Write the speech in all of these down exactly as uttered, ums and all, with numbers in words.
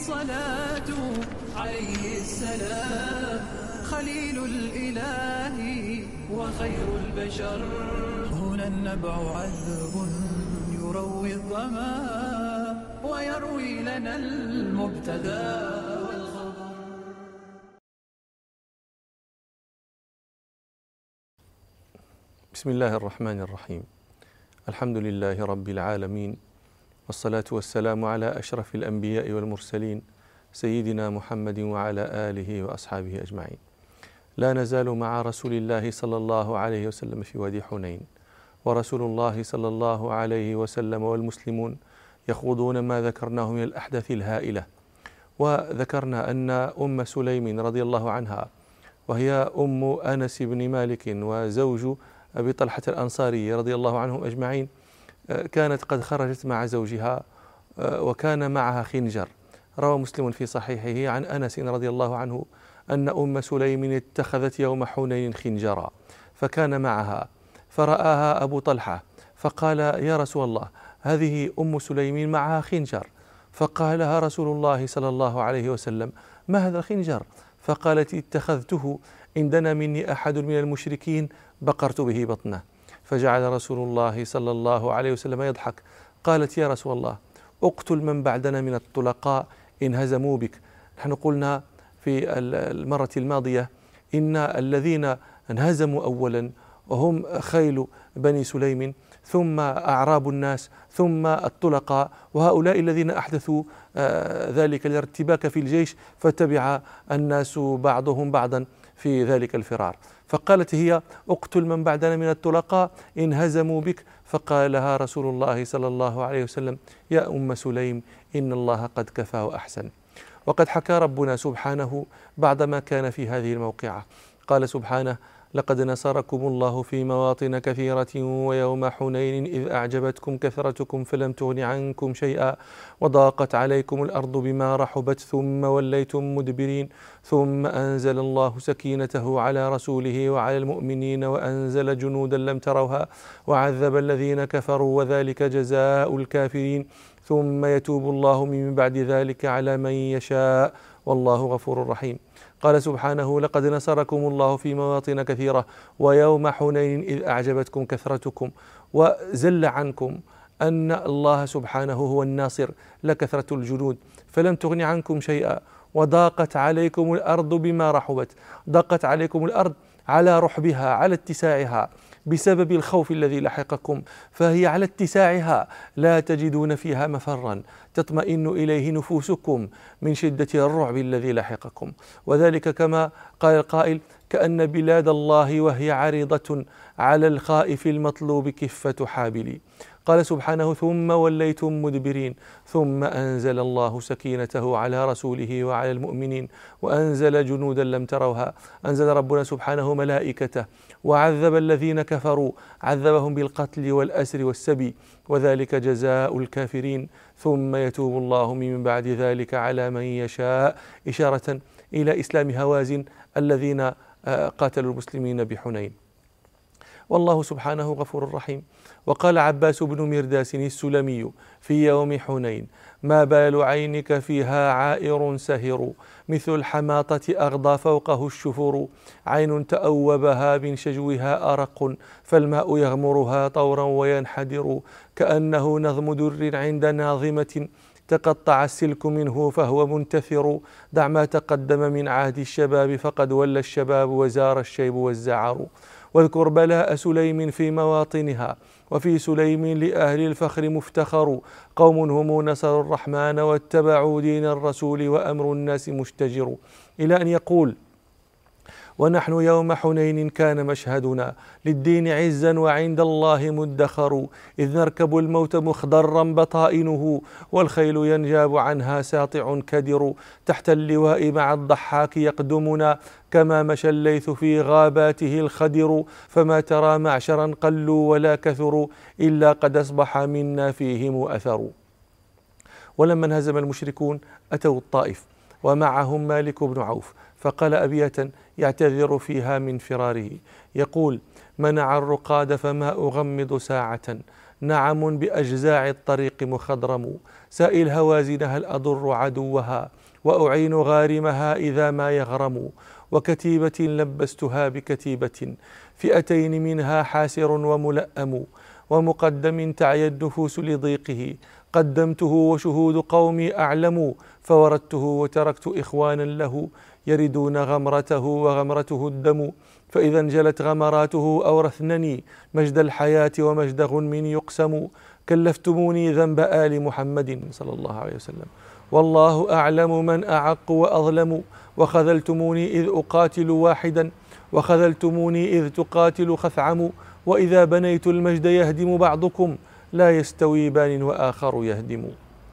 الصلاة عليه السلام، خليل الإله وخير البشر. هنا النبع عذب يروي الظما ويروي لنا المبتدى والخبر. بسم الله الرحمن الرحيم. الحمد لله رب العالمين، والصلاة والسلام على أشرف الأنبياء والمرسلين سيدنا محمد وعلى آله وأصحابه أجمعين. لا نزال مع رسول الله صلى الله عليه وسلم في وادي حنين، ورسول الله صلى الله عليه وسلم والمسلمون يخوضون ما ذكرناه من الأحداث الهائلة. وذكرنا أن أم سليم رضي الله عنها، وهي أم أنس بن مالك وزوج أبي طلحة الأنصاري رضي الله عنهم أجمعين، كانت قد خرجت مع زوجها وكان معها خنجر. روى مسلم في صحيحه عن أنس رضي الله عنه أن أم سليم اتخذت يوم حنين خنجرا فكان معها، فرآها أبو طلحة فقال: يا رسول الله، هذه أم سليم معها خنجر. فقال لها رسول الله صلى الله عليه وسلم: ما هذا الخنجر؟ فقالت: اتخذته إن دنا مني أحد من المشركين بقرت به بطنه. فجعل رسول الله صلى الله عليه وسلم يضحك. قالت: يا رسول الله، اقتل من بعدنا من الطلقاء إن هزموا بك. نحن قلنا في المرة الماضية إن الذين انهزموا أولا وهم خيل بني سليم، ثم أعراب الناس، ثم الطلقاء، وهؤلاء الذين أحدثوا ذلك الارتباك في الجيش، فتبع الناس بعضهم بعضا في ذلك الفرار. فقالت هي: اقتل من بعدنا من الطلقاء إن هزموا بك. فقال لها رسول الله صلى الله عليه وسلم: يا أم سليم، إن الله قد كفاه أحسن. وقد حكى ربنا سبحانه بعدما كان في هذه الموقعة، قال سبحانه: لقد نصركم الله في مواطن كثيرة ويوم حنين إذ أعجبتكم كثرتكم فلم تغن عنكم شيئا وضاقت عليكم الأرض بما رحبت ثم وليتم مدبرين ثم أنزل الله سكينته على رسوله وعلى المؤمنين وأنزل جنودا لم تروها وعذب الذين كفروا وذلك جزاء الكافرين ثم يتوب الله من بعد ذلك على من يشاء والله غفور رحيم. قال سبحانه: لقد نصركم الله في مواطن كثيرة ويوم حنين إذ أعجبتكم كثرتكم، وزل عنكم أن الله سبحانه هو الناصر لكثرة الجنود، فلم تغن عنكم شيئا وضاقت عليكم الأرض بما رحبت. ضاقت عليكم الأرض على رحبها، على اتساعها، بسبب الخوف الذي لحقكم، فهي على اتساعها لا تجدون فيها مفرا تطمئن إليه نفوسكم من شدة الرعب الذي لحقكم. وذلك كما قال القائل: كأن بلاد الله وهي عريضة على الخائف المطلوب كفة حابلي. قال سبحانه: ثم وليتم مدبرين ثم أنزل الله سكينته على رسوله وعلى المؤمنين وأنزل جنودا لم تروها. أنزل ربنا سبحانه ملائكته وعذب الذين كفروا، عذبهم بالقتل والأسر والسبي، وذلك جزاء الكافرين ثم يتوب الله من بعد ذلك على من يشاء، إشارة إلى إسلام هوازن الذين قاتلوا المسلمين بحنين. والله سبحانه غفور رحيم. وقال عباس بن مرداس السلمي في يوم حنين: ما بال عينك فيها عائر سهر مثل الحماطة أغضى فوقه الشفور، عين تأوبها من شجوها أرق فالماء يغمرها طورا وينحدر، كأنه نظم در عند ناظمة تقطع السلك منه فهو منتثر، دع ما تقدم من عهد الشباب فقد ولى الشباب وزار الشيب والزعر. واذكر بلاء سليم في مواطنها، وفي سليم لأهل الفخر مفتخر، قوم هم نصروا الرحمن واتبعوا دين الرسول وأمر الناس مشتجر. إلى أن يقول: ونحن يوم حنين كان مشهدنا للدين عزا وعند الله مدخر، إذ نركب الموت مخضرا بطائنه والخيل ينجاب عنها ساطع كدر، تحت اللواء مع الضحاك يقدمنا كما مشى الليث في غاباته الخدر، فما ترى معشرا قلوا ولا كثروا إلا قد أصبح منا فيهم أثر. ولما انهزم المشركون أتوا الطائف ومعهم مالك بن عوف، فقال أبياتا يعتذر فيها من فراره، يقول: منع الرقاد فما أغمض ساعة نعم بأجزاع الطريق مخضرم، سائل هوازن هل أضر عدوها وأعين غارمها إذا ما يغرم، وكتيبة لبستها بكتيبة فئتين منها حاسر وملأم، ومقدم تعيا النفوس لضيقه قدمته وشهود قومي أعلم، فوردته وتركت إخوانا له يردون غمرته وغمرته الدم، فإذا انجلت غمراته أورثنني مجد الحياة ومجد غنم يقسم، كلفتموني ذنب آل محمد صلى الله عليه وسلم والله أعلم من أعق وأظلم، وخذلتموني إذ أقاتل واحدا وخذلتموني إذ تقاتل خثعم، وإذا بنيت المجد يهدم بعضكم لا يستوي بان وآخر يهدم.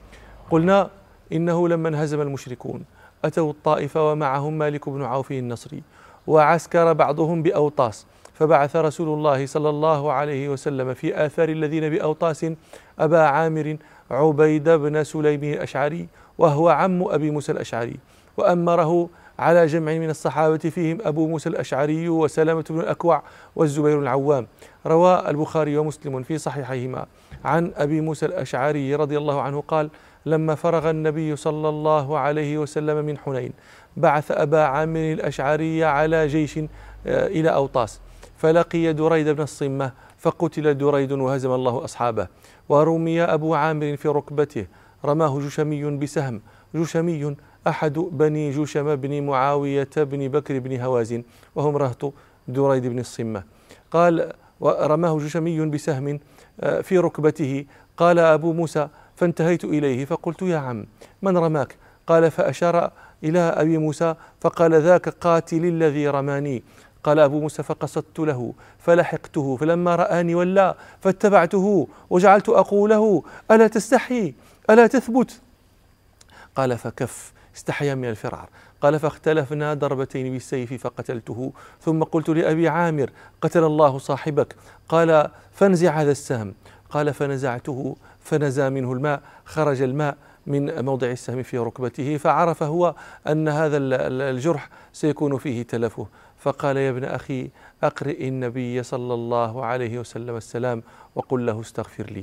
قلنا إنه لما انهزم المشركون أتوا الطائف ومعهم مالك بن عوف النصري، وعسكر بعضهم بأوطاس، فبعث رسول الله صلى الله عليه وسلم في آثار الذين بأوطاس أبا عامر عبيد بن سليم الأشعري وهو عم أبي موسى الأشعري، وأمره على جمع من الصحابة فيهم أبو موسى الأشعري وسلمة بن الأكوع والزبير العوام. روى البخاري ومسلم في صحيحيهما عن أبي موسى الأشعري رضي الله عنه قال: لما فرغ النبي صلى الله عليه وسلم من حنين بعث أبا عامر الأشعري على جيش إلى أوطاس، فلقي دريد بن الصمة فقتل دريد وهزم الله أصحابه، ورمي أبو عامر في ركبته، رماه جشمي بسهم، جشمي أحد بني جشم بن معاوية بن بكر بن هوازن وهم رهط دريد بن الصمة. قال: ورماه جشمي بسهم في ركبته. قال أبو موسى: فانتهيت إليه فقلت: يا عم من رماك؟ قال: فأشار إلى أبي موسى فقال: ذاك قاتل الذي رماني. قال أبو موسى: فقصدت له فلحقته، فلما رآني ولى فاتبعته وجعلت أقول له: ألا تستحي ألا تثبت؟ قال: فكف، استحيا من الفرار. قال: فاختلفنا ضربتين بالسيف فقتلته، ثم قلت لأبي عامر: قتل الله صاحبك. قال: فانزع هذا السهم. قال: فنزعته فنزى منه الماء، خرج الماء من موضع السهم في ركبته، فعرف هو أن هذا الجرح سيكون فيه تلفه، فقال: يا ابن أخي أقرئ النبي صلى الله عليه وسلم السلام وقل له استغفر لي.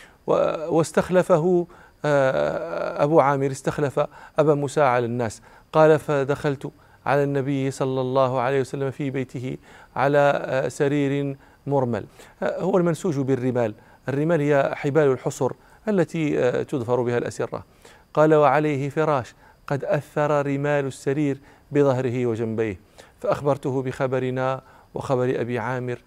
واستخلفه أبو عامر، استخلف أبا موسى على الناس. قال: فدخلت على النبي صلى الله عليه وسلم في بيته على سرير مرمل، هو المنسوج بالرمال، الرمال هي حبال الحصر التي تظفر بها الأسرة. قال: وعليه فراش قد أثر رمال السرير بظهره وجنبيه، فأخبرته بخبرنا وخبر أبي عامر،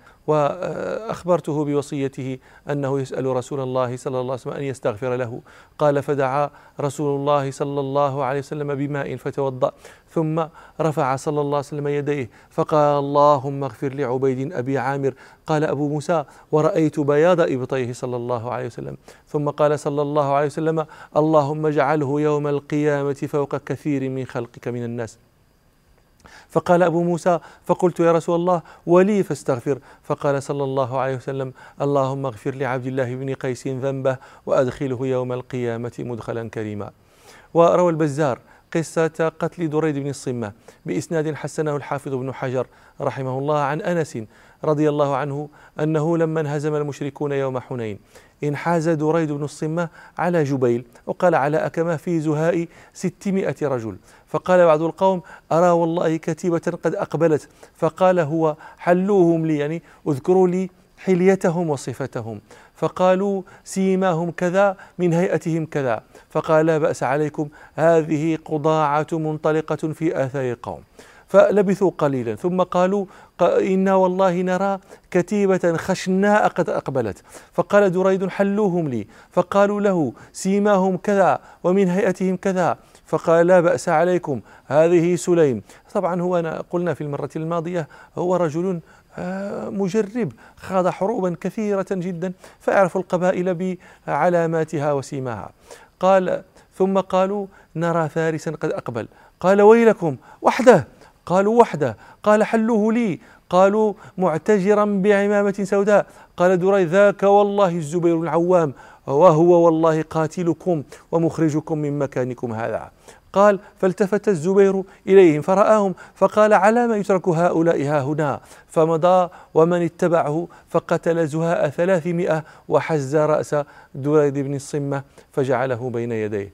وأخبرته بوصيته أنه يسأل رسول الله صلى الله عليه وسلم أن يستغفر له. قال: فدعا رسول الله صلى الله عليه وسلم بماء فتوضأ، ثم رفع صلى الله عليه وسلم يديه فقال: اللهم اغفر لعبيد أبي عامر. قال أبو موسى: ورأيت بياض إبطيه صلى الله عليه وسلم. ثم قال صلى الله عليه وسلم: اللهم اجعله يوم القيامة فوق كثير من خلقك من الناس. فقال أبو موسى: فقلت: يا رسول الله ولي فاستغفر. فقال صلى الله عليه وسلم: اللهم اغفر لعبد الله بن قيس ذنبه وأدخله يوم القيامة مدخلا كريما. وروى البزار قصة قتل دريد بن الصمة بإسناد حسنه الحافظ ابن حجر رحمه الله عن أنس رضي الله عنه أنه لما انهزم المشركون يوم حنين انحاز دريد بن الصمة على جبيل، وقال على أكمة في زهاء ستمائة رجل. فقال بعض القوم: أرى والله كتيبة قد أقبلت. فقال هو: حلوهم لي، يعني اذكروا لي حليتهم وصفتهم. فقالوا: سيماهم كذا من هيئتهم كذا. فقال: لا بأس عليكم، هذه قضاعة منطلقة في آثار القوم. فلبثوا قليلا ثم قالوا: إنا والله نرى كتيبة خشناء قد أقبلت. فقال دريد: حلوهم لي. فقالوا له: سيماهم كذا ومن هيئتهم كذا. فقال: لا بأس عليكم، هذه سليم. طبعا هو أنا قلنا في المرة الماضية هو رجل مجرب، خاض حروبا كثيرة جدا، فيعرف القبائل بعلاماتها وسيماها. قال: ثم قالوا: نرى فارسا قد أقبل. قال: ويلكم، وحده. قالوا وحده. قال حلوه لي. قالوا معتجرا بعمامة سوداء. قال دريد ذاك والله الزبير بن العوام، وهو والله قاتلكم ومخرجكم من مكانكم هذا. قال فالتفت الزبير إليهم فرآهم فقال على ما يترك هؤلاء ها هنا؟ فمضى ومن اتبعه فقتل زهاء ثلاثمائة وحز رأس دريد بن الصمة فجعله بين يديه.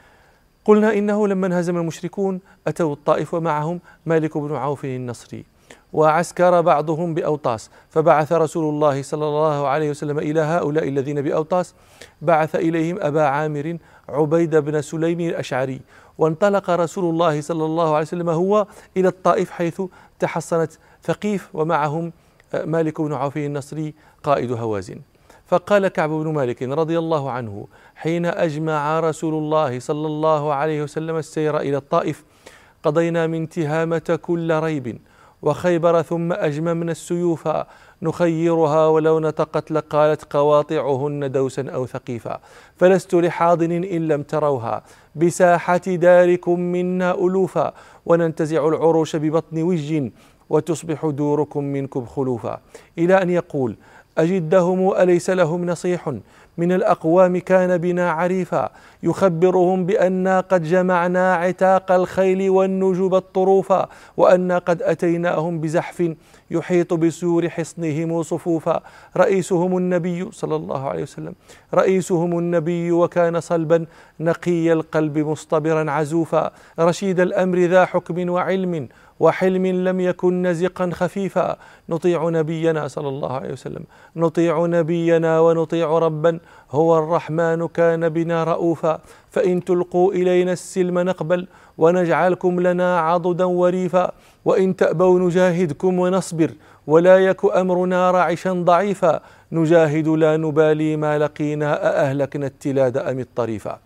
قلنا إنه لما انهزم المشركون أتوا الطائف ومعهم مالك بن عوف النصري، وعسكر بعضهم بأوطاس، فبعث رسول الله صلى الله عليه وسلم إلى هؤلاء الذين بأوطاس، بعث إليهم أبا عامر عبيد بن سليم الأشعري، وانطلق رسول الله صلى الله عليه وسلم هو إلى الطائف حيث تحصنت ثقيف، ومعهم مالك بن عوف النصري قائد هوازن. فقال كعب بن مالك رضي الله عنه حين أجمع رسول الله صلى الله عليه وسلم السير إلى الطائف: قضينا من تهامة كل ريب وخيبر ثم أجممنا السيوف نخيرها ولو نطقت لقالت قواطعهن دوسا أو ثقيفا، فلست لحاضن إن لم تروها بساحة داركم منا ألوفا، وننتزع العروش ببطن وج وتصبح دوركم منكم خلوفا. إلى أن يقول: أجدهم أليس لهم نصيح من الأقوام كان بنا عريفا، يخبرهم بأننا قد جمعنا عتاق الخيل والنجب الطروفا، وأننا قد أتيناهم بزحف يحيط بسور حصنهم صفوفا. رئيسهم النبي صلى الله عليه وسلم رئيسهم النبي وكان صلبا نقي القلب مصطبرا عزوفا، رشيد الأمر ذا حكم وعلم وحلم لم يكن نزقا خفيفا. نطيع نبينا صلى الله عليه وسلم نطيع نبينا ونطيع ربا هو الرحمن كان بنا رؤوفا، فإن تلقوا إلينا السلم نقبل ونجعلكم لنا عضدا وريفا، وإن تأبوا نجاهدكم ونصبر ولا يك أمرنا رعشا ضعيفا، نجاهد لا نبالي ما لقينا أأهلكنا التلاد أم الطريفا.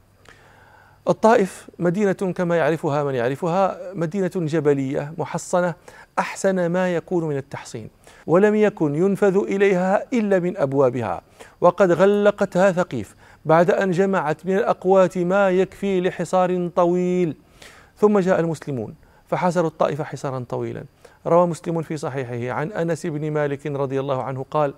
الطائف مدينة كما يعرفها من يعرفها، مدينة جبلية محصنة أحسن ما يكون من التحصين، ولم يكن ينفذ إليها إلا من أبوابها، وقد غلقتها ثقيف بعد أن جمعت من الأقوات ما يكفي لحصار طويل. ثم جاء المسلمون فحاصروا الطائف حصارا طويلا. روى مسلم في صحيحه عن أنس بن مالك رضي الله عنه قال: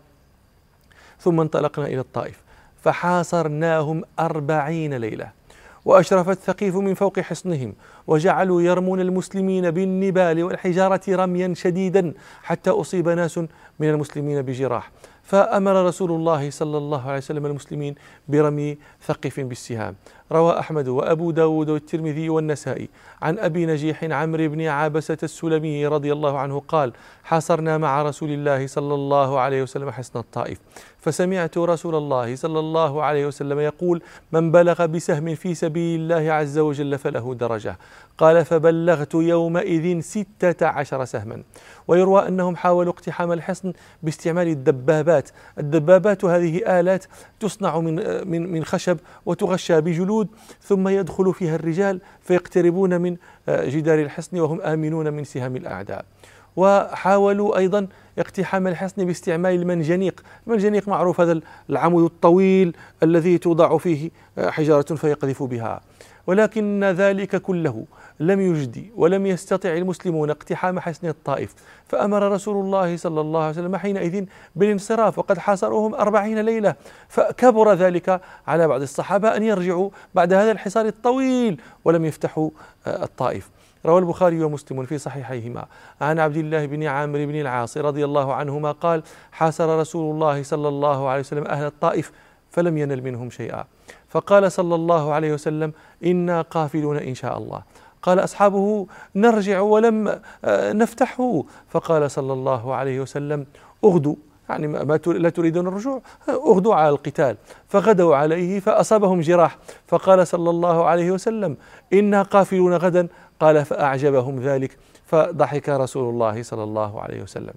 ثم انطلقنا إلى الطائف فحاصرناهم أربعين ليلة، وأشرفت ثقيف من فوق حصنهم، وجعلوا يرمون المسلمين بالنبال والحجارة رميا شديدا حتى أصيب ناس من المسلمين بجراح، فأمر رسول الله صلى الله عليه وسلم المسلمين برمي ثقيف بالسهام. روى أحمد وأبو داود والترمذي والنسائي عن أبي نجيح عمرو بن عابسة السلمي رضي الله عنه قال: حاصرنا مع رسول الله صلى الله عليه وسلم حصن الطائف، فسمعت رسول الله صلى الله عليه وسلم يقول: من بلغ بسهم في سبيل الله عز وجل فله درجة. قال: فبلغت يومئذ ستة عشر سهما. ويروى أنهم حاولوا اقتحام الحصن باستعمال الدبابات. الدبابات هذه آلات تصنع من من من خشب وتغشى بجلود، ثم يدخل فيها الرجال فيقتربون من جدار الحصن وهم آمنون من سهام الأعداء. وحاولوا أيضا اقتحام الحصن باستعمال المنجنيق. المنجنيق معروف، هذا العمود الطويل الذي توضع فيه حجارة فيقذف بها. ولكن ذلك كله لم يجدي ولم يستطع المسلمون اقتحام حصن الطائف، فأمر رسول الله صلى الله عليه وسلم حينئذ بالانصراف، وقد حاصروهم أربعين ليلة. فكبر ذلك على بعض الصحابة أن يرجعوا بعد هذا الحصار الطويل ولم يفتحوا الطائف. روى البخاري ومسلم في صحيحيهما عن عبد الله بن عامر بن العاص رضي الله عنهما قال: حاصر رسول الله صلى الله عليه وسلم أهل الطائف فلم ينل منهم شيئا، فقال صلى الله عليه وسلم: إنا قافلون إن شاء الله. قال أصحابه: نرجع ولم نفتحه، فقال صلى الله عليه وسلم: أغدوا، يعني ما لا تريدون الرجوع، أغدوا على القتال. فغدوا عليه فأصابهم جراح، فقال صلى الله عليه وسلم: إنا قافلون غدا. قال: فأعجبهم ذلك، فضحك رسول الله صلى الله عليه وسلم.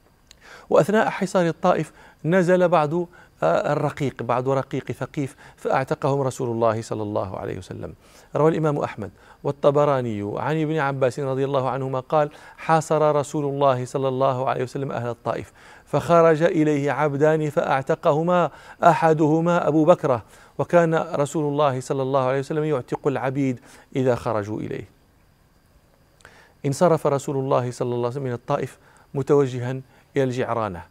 وأثناء حصار الطائف نزل بعض الرقيق بعض رقيق ثقيف فأعتقهم رسول الله صلى الله عليه وسلم. روى الإمام أحمد والطبراني عن ابن عباس رضي الله عنهما قال: حاصر رسول الله صلى الله عليه وسلم أهل الطائف، فخرج إليه عبدان فأعتقهما، أحدهما أبو بكرة، وكان رسول الله صلى الله عليه وسلم يعتق العبيد إذا خرجوا إليه. انصرف رسول الله صلى الله عليه وسلم من الطائف متوجها إلى الجعرانة،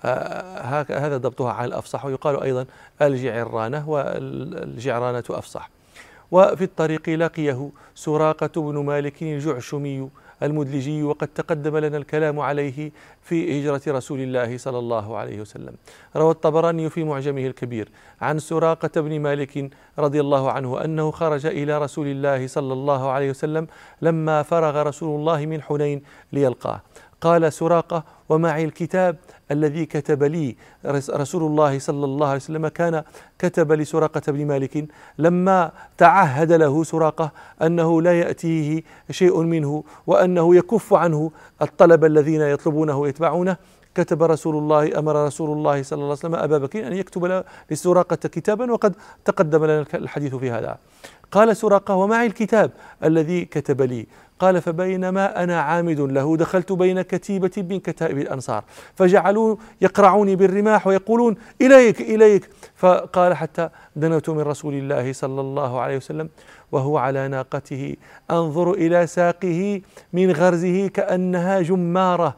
هذا ضبطها على الأفصح، ويقال أيضا الجعرانة والجعرانة أفصح. وفي الطريق لقيه سراقة بن مالك الجعشمي المدلجي، وقد تقدم لنا الكلام عليه في هجرة رسول الله صلى الله عليه وسلم. روى الطبراني في معجمه الكبير عن سراقة بن مالك رضي الله عنه أنه خرج إلى رسول الله صلى الله عليه وسلم لما فرغ رسول الله من حنين ليلقاه. قال سراقة: ومعي الكتاب الذي كتب لي رسول الله صلى الله عليه وسلم. كان كتب لسراقة بن مالك لما تعهد له سراقة أنه لا يأتيه شيء منه وأنه يكف عنه الطلب الذين يطلبونه ويتبعونه، كتب رسول الله أمر رسول الله صلى الله عليه وسلم أبا بكر أن يكتب لسراقة كتابا، وقد تقدم لنا الحديث في هذا. قال سراقة: ومعي الكتاب الذي كتب لي. قال: فبينما أنا عامد له دخلت بين كتيبة من كتائب الأنصار فجعلوا يقرعوني بالرماح ويقولون: إليك إليك. فقال: حتى دنوت من رسول الله صلى الله عليه وسلم وهو على ناقته أنظر إلى ساقه من غرزه كأنها جمارة.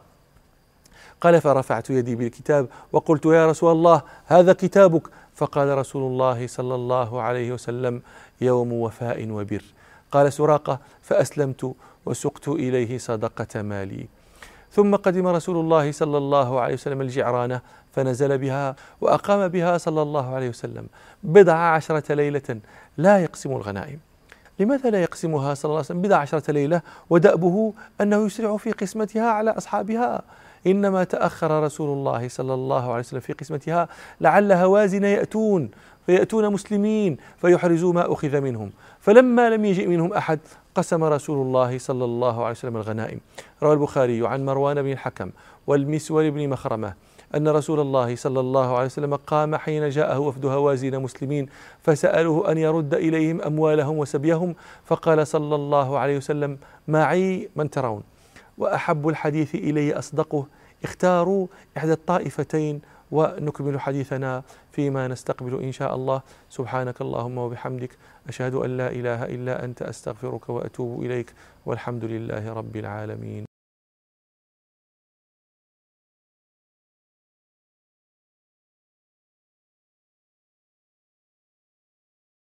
قال: فرفعت يدي بالكتاب وقلت: يا رسول الله هذا كتابك. فقال رسول الله صلى الله عليه وسلم: يوم وفاء وبر. قال سراقة: فأسلمت وسقت إليه صدقة مالي. ثم قدم رسول الله صلى الله عليه وسلم الجعرانة فنزل بها وأقام بها صلى الله عليه وسلم بضع عشرة ليلة لا يقسم الغنائم. لماذا لا يقسمها صلى الله عليه وسلم بضع عشرة ليلة ودأبه أنه يسرع في قسمتها على أصحابها؟ إنما تأخر رسول الله صلى الله عليه وسلم في قسمتها لعل هوازن يأتون فيأتون مسلمين فيحرزوا ما أخذ منهم، فلما لم يجئ منهم أحد قسم رسول الله صلى الله عليه وسلم الغنائم. روى البخاري عن مروان بن الحكم والمسور بن مخرمة أن رسول الله صلى الله عليه وسلم قام حين جاءه وفد هوازن مسلمين فسألوه أن يرد إليهم أموالهم وسبيهم، فقال صلى الله عليه وسلم: معي من ترون، وأحب الحديث إلي أصدقه، اختاروا إحدى الطائفتين. ونكمل حديثنا فيما نستقبل إن شاء الله. سبحانك اللهم وبحمدك، أشهد أن لا إله إلا أنت، أستغفرك وأتوب إليك، والحمد لله رب العالمين.